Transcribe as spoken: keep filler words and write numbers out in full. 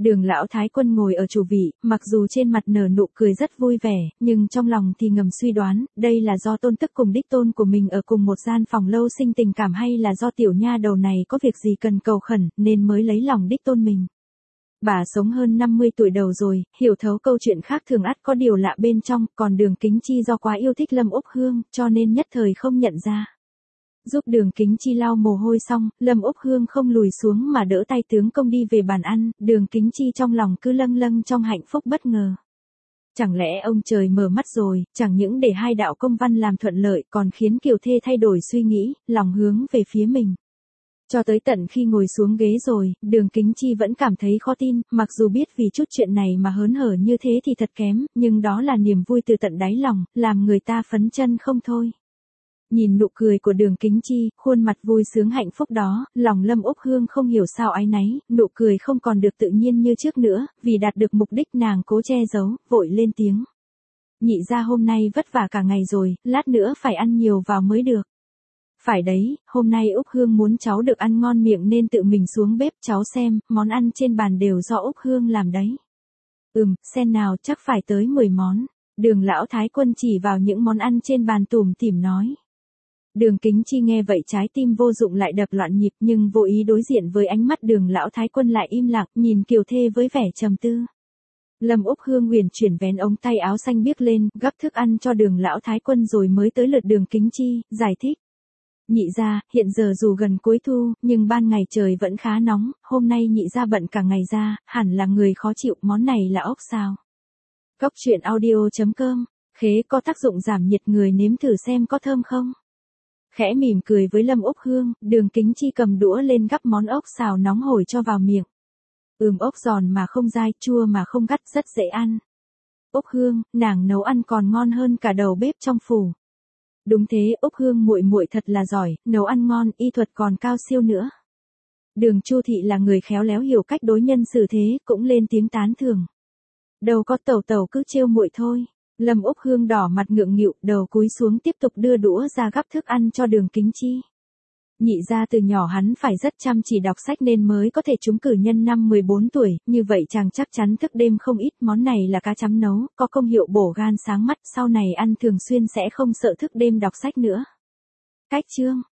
Đường lão thái quân ngồi ở chủ vị, mặc dù trên mặt nở nụ cười rất vui vẻ, nhưng trong lòng thì ngầm suy đoán, đây là do tôn tức cùng đích tôn của mình ở cùng một gian phòng lâu sinh tình cảm hay là do tiểu nha đầu này có việc gì cần cầu khẩn, nên mới lấy lòng đích tôn mình. Bà sống hơn năm mươi tuổi đầu rồi, hiểu thấu câu chuyện khác thường ắt có điều lạ bên trong, còn Đường Kính Chi do quá yêu thích Lâm Úc Hương, cho nên nhất thời không nhận ra. Giúp Đường Kính Chi lau mồ hôi xong, Lâm Úc Hương không lùi xuống mà đỡ tay tướng công đi về bàn ăn, Đường Kính Chi trong lòng cứ lâng lâng trong hạnh phúc bất ngờ. Chẳng lẽ ông trời mở mắt rồi, chẳng những để hai đạo công văn làm thuận lợi còn khiến Kiều Thê thay đổi suy nghĩ, lòng hướng về phía mình. Cho tới tận khi ngồi xuống ghế rồi, Đường Kính Chi vẫn cảm thấy khó tin, mặc dù biết vì chút chuyện này mà hớn hở như thế thì thật kém, nhưng đó là niềm vui từ tận đáy lòng, làm người ta phấn chân không thôi. Nhìn nụ cười của Đường Kính Chi, khuôn mặt vui sướng hạnh phúc đó, lòng Lâm Úc Hương không hiểu sao áy náy, nụ cười không còn được tự nhiên như trước nữa, vì đạt được mục đích nàng cố che giấu, vội lên tiếng. Nhị gia hôm nay vất vả cả ngày rồi, lát nữa phải ăn nhiều vào mới được. Phải đấy, hôm nay Úc Hương muốn cháu được ăn ngon miệng nên tự mình xuống bếp cháu xem, món ăn trên bàn đều do Úc Hương làm đấy. Ừm, xem nào chắc phải tới mười món. Đường lão thái quân chỉ vào những món ăn trên bàn tủm tỉm nói. Đường Kính Chi nghe vậy trái tim vô dụng lại đập loạn nhịp nhưng vô ý đối diện với ánh mắt đường lão thái quân lại im lặng nhìn Kiều Thê với vẻ trầm tư. Lâm Úc Hương huyền chuyển vén ống tay áo xanh biếc lên, gắp thức ăn cho đường lão thái quân rồi mới tới lượt Đường Kính Chi, giải thích. Nhị gia, hiện giờ dù gần cuối thu, nhưng ban ngày trời vẫn khá nóng, hôm nay nhị gia bận cả ngày ra, hẳn là người khó chịu, món này là ốc sao. Cóc truyện audio chấm com, khế có tác dụng giảm nhiệt người nếm thử xem có thơm không. Khẽ mỉm cười với Lâm Úc Hương, Đường Kính Chi cầm đũa lên gắp món ốc xào nóng hổi cho vào miệng. Ừm, ốc giòn mà không dai, chua mà không gắt, rất dễ ăn. Úc Hương, nàng nấu ăn còn ngon hơn cả đầu bếp trong phủ. Đúng thế, Úc Hương muội muội thật là giỏi, nấu ăn ngon, y thuật còn cao siêu nữa. Đường Chu thị là người khéo léo hiểu cách đối nhân xử thế, cũng lên tiếng tán thưởng. Đâu có tẩu tẩu cứ trêu muội thôi. Lâm Úc Hương đỏ mặt ngượng nghịu, đầu cúi xuống tiếp tục đưa đũa ra gắp thức ăn cho Đường Kính Chi. Nhị gia từ nhỏ hắn phải rất chăm chỉ đọc sách nên mới có thể trúng cử nhân năm mười bốn tuổi, như vậy chàng chắc chắn thức đêm không ít, món này là cá chấm nấu, có công hiệu bổ gan sáng mắt, sau này ăn thường xuyên sẽ không sợ thức đêm đọc sách nữa. Cách chương